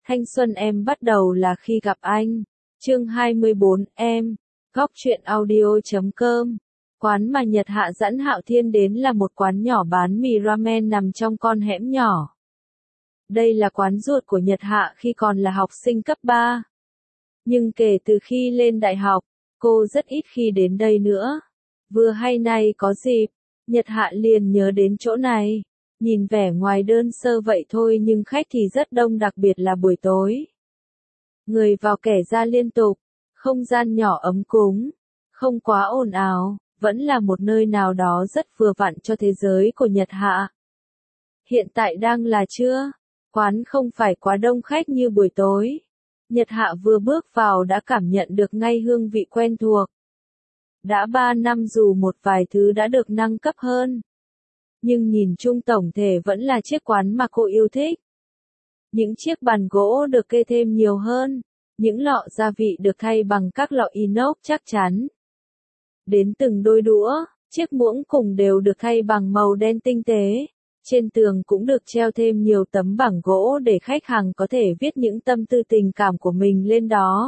Thanh xuân em bắt đầu là khi gặp anh. Chương 24, em. Góc truyện audio.com. Quán mà Nhật Hạ dẫn Hạo Thiên đến là một quán nhỏ bán mì ramen nằm trong con hẻm nhỏ. Đây là quán ruột của Nhật Hạ khi còn là học sinh cấp 3. Nhưng kể từ khi lên đại học, cô rất ít khi đến đây nữa. Vừa hay nay có dịp, Nhật Hạ liền nhớ đến chỗ này. Nhìn vẻ ngoài đơn sơ vậy thôi nhưng khách thì rất đông, đặc biệt là buổi tối. Người vào kẻ ra liên tục, không gian nhỏ ấm cúng, không quá ồn ào, vẫn là một nơi nào đó rất vừa vặn cho thế giới của Nhật Hạ. Hiện tại đang là trưa, quán không phải quá đông khách như buổi tối. Nhật Hạ vừa bước vào đã cảm nhận được ngay hương vị quen thuộc. Đã 3 năm dù một vài thứ đã được nâng cấp hơn. Nhưng nhìn chung tổng thể vẫn là chiếc quán mà cô yêu thích. Những chiếc bàn gỗ được kê thêm nhiều hơn, những lọ gia vị được thay bằng các lọ inox chắc chắn. Đến từng đôi đũa, chiếc muỗng cùng đều được thay bằng màu đen tinh tế. Trên tường cũng được treo thêm nhiều tấm bảng gỗ để khách hàng có thể viết những tâm tư tình cảm của mình lên đó.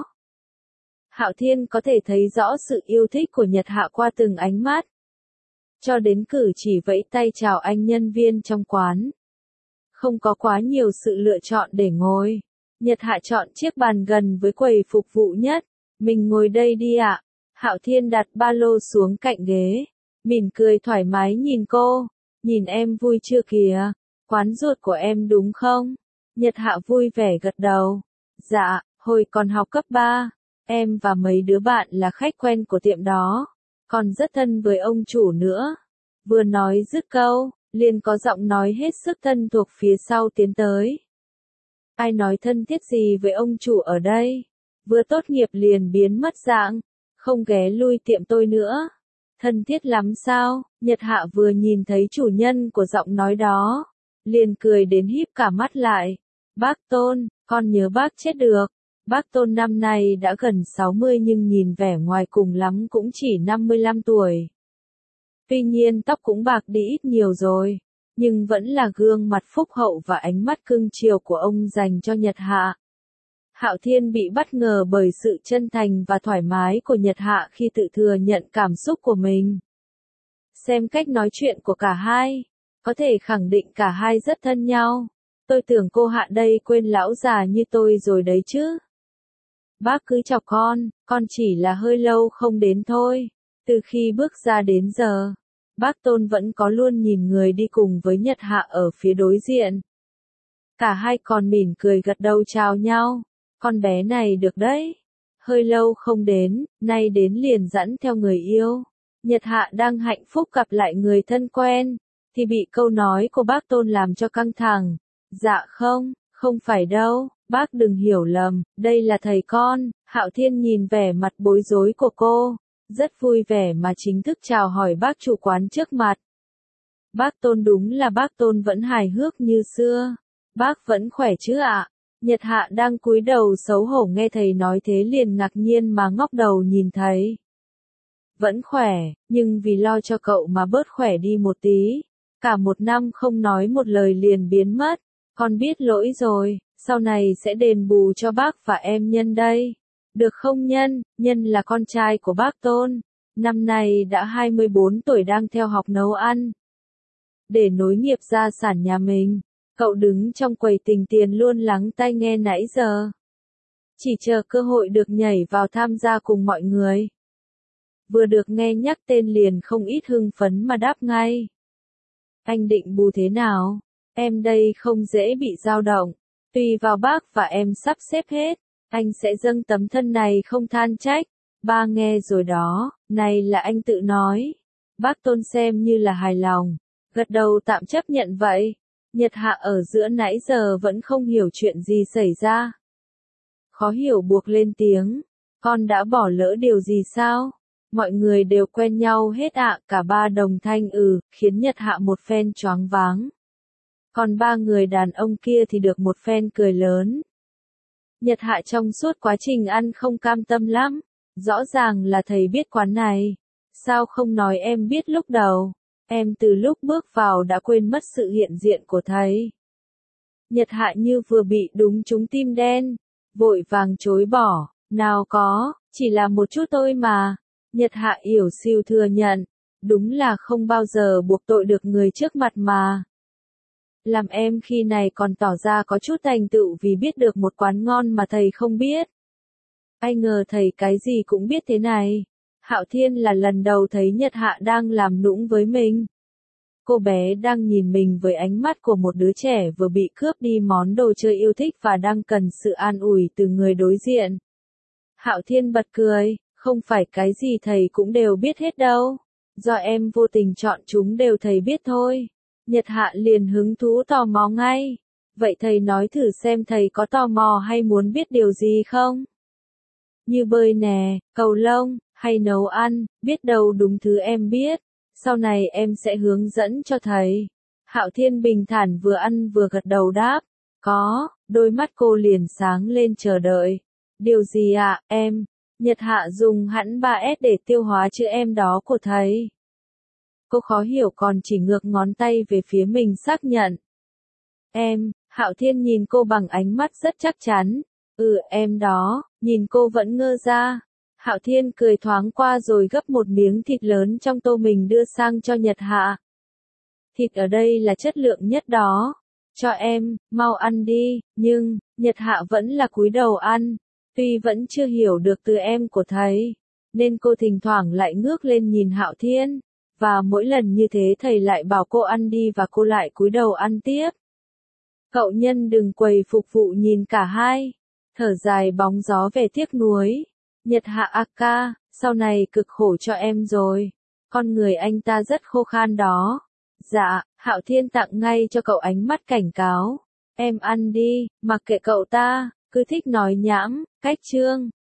Hạo Thiên có thể thấy rõ sự yêu thích của Nhật Hạ qua từng ánh mắt. Cho đến cử chỉ vẫy tay chào anh nhân viên trong quán. Không có quá nhiều sự lựa chọn để ngồi. Nhật Hạ chọn chiếc bàn gần với quầy phục vụ nhất. Mình ngồi đây đi ạ. Hạo Thiên đặt ba lô xuống cạnh ghế. Mỉm cười thoải mái nhìn cô. Nhìn em vui chưa kìa. Quán ruột của em đúng không? Nhật Hạ vui vẻ gật đầu. Dạ, hồi còn học cấp 3. Em và mấy đứa bạn là khách quen của tiệm đó. Còn rất thân với ông chủ nữa. Vừa nói dứt câu, liền có giọng nói hết sức thân thuộc phía sau tiến tới. Ai nói thân thiết gì với ông chủ ở đây? Vừa tốt nghiệp liền biến mất dạng, không ghé lui tiệm tôi nữa. Thân thiết lắm sao? Nhật Hạ vừa nhìn thấy chủ nhân của giọng nói đó, liền cười đến híp cả mắt lại. Bác Tôn, con nhớ bác chết được. Bác Tôn năm nay đã gần 60 nhưng nhìn vẻ ngoài cùng lắm cũng chỉ 55 tuổi. Tuy nhiên tóc cũng bạc đi ít nhiều rồi, nhưng vẫn là gương mặt phúc hậu và ánh mắt cưng chiều của ông dành cho Nhật Hạ. Hạo Thiên bị bất ngờ bởi sự chân thành và thoải mái của Nhật Hạ khi tự thừa nhận cảm xúc của mình. Xem cách nói chuyện của cả hai, có thể khẳng định cả hai rất thân nhau. Tôi tưởng cô Hạ đây quên lão già như tôi rồi đấy chứ. Bác cứ chọc con chỉ là hơi lâu không đến thôi. Từ khi bước ra đến giờ, bác Tôn vẫn có luôn nhìn người đi cùng với Nhật Hạ ở phía đối diện. Cả hai còn mỉm cười gật đầu chào nhau. Con bé này được đấy. Hơi lâu không đến, nay đến liền dẫn theo người yêu. Nhật Hạ đang hạnh phúc gặp lại người thân quen, thì bị câu nói của bác Tôn làm cho căng thẳng. Dạ không phải đâu, bác đừng hiểu lầm, đây là thầy con. Hạo Thiên nhìn vẻ mặt bối rối của cô, rất vui vẻ mà chính thức chào hỏi bác chủ quán trước mặt. Bác Tôn đúng là bác Tôn vẫn hài hước như xưa. Bác vẫn khỏe chứ ạ? Nhật Hạ đang cúi đầu xấu hổ nghe thầy nói thế liền ngạc nhiên mà ngóc đầu nhìn thầy. Vẫn khỏe, nhưng vì lo cho cậu mà bớt khỏe đi một tí. Cả một năm không nói một lời liền biến mất. Con biết lỗi rồi, sau này sẽ đền bù cho bác và em Nhân đây. Được không Nhân? Nhân là con trai của bác Tôn. Năm nay đã 24 tuổi đang theo học nấu ăn. Để nối nghiệp gia sản nhà mình, cậu đứng trong quầy tình tiền luôn lắng tai nghe nãy giờ. Chỉ chờ cơ hội được nhảy vào tham gia cùng mọi người. Vừa được nghe nhắc tên liền không ít hưng phấn mà đáp ngay. Anh định bù thế nào? Em đây không dễ bị dao động. Tùy vào bác và em sắp xếp hết. Anh sẽ dâng tấm thân này không than trách. Ba nghe rồi đó, này là anh tự nói. Bác Tôn xem như là hài lòng. Gật đầu tạm chấp nhận vậy. Nhật Hạ ở giữa nãy giờ vẫn không hiểu chuyện gì xảy ra. Khó hiểu buộc lên tiếng. Con đã bỏ lỡ điều gì sao? Mọi người đều quen nhau hết ạ. Cả ba đồng thanh khiến Nhật Hạ một phen choáng váng. Còn ba người đàn ông kia thì được một phen cười lớn. Nhật Hạ trong suốt quá trình ăn không cam tâm lắm. Rõ ràng là thầy biết quán này. Sao không nói em biết lúc đầu? Em từ lúc bước vào đã quên mất sự hiện diện của thầy. Nhật Hạ như vừa bị đúng trúng tim đen, vội vàng chối bỏ, nào có, chỉ là một chút thôi mà. Nhật Hạ yểu xìu thừa nhận, đúng là không bao giờ buộc tội được người trước mặt mà. Làm em khi này còn tỏ ra có chút thành tựu vì biết được một quán ngon mà thầy không biết. Ai ngờ thầy cái gì cũng biết thế này. Hạo Thiên là lần đầu thấy Nhật Hạ đang làm nũng với mình. Cô bé đang nhìn mình với ánh mắt của một đứa trẻ vừa bị cướp đi món đồ chơi yêu thích và đang cần sự an ủi từ người đối diện. Hạo Thiên bật cười, không phải cái gì thầy cũng đều biết hết đâu. Do em vô tình chọn chúng đều thầy biết thôi. Nhật Hạ liền hứng thú tò mò ngay. Vậy thầy nói thử xem thầy có tò mò hay muốn biết điều gì không? Như bơi nè, cầu lông, hay nấu ăn, biết đâu đúng thứ em biết. Sau này em sẽ hướng dẫn cho thầy. Hạo Thiên bình thản vừa ăn vừa gật đầu đáp. Có, đôi mắt cô liền sáng lên chờ đợi. Điều gì ạ, em? Nhật Hạ dùng hẳn 3S để tiêu hóa chữ em đó của thầy. Cô khó hiểu còn chỉ ngược ngón tay về phía mình xác nhận. Em, Hạo Thiên nhìn cô bằng ánh mắt rất chắc chắn. Em đó, nhìn cô vẫn ngơ ra. Hạo Thiên cười thoáng qua rồi gấp một miếng thịt lớn trong tô mình đưa sang cho Nhật Hạ. Thịt ở đây là chất lượng nhất đó. Cho em, mau ăn đi, nhưng, Nhật Hạ vẫn là cúi đầu ăn. Tuy vẫn chưa hiểu được từ em của thầy, nên cô thỉnh thoảng lại ngước lên nhìn Hạo Thiên. Và mỗi lần như thế thầy lại bảo cô ăn đi và cô lại cúi đầu ăn tiếp. Cậu nhân đừng quầy phục vụ nhìn cả hai. Thở dài bóng gió về tiếc nuối. Nhật Hạ ca, sau này cực khổ cho em rồi. Con người anh ta rất khô khan đó. Dạ, Hạo Thiên tặng ngay cho cậu ánh mắt cảnh cáo. Em ăn đi, mặc kệ cậu ta, cứ thích nói nhảm, cách chương.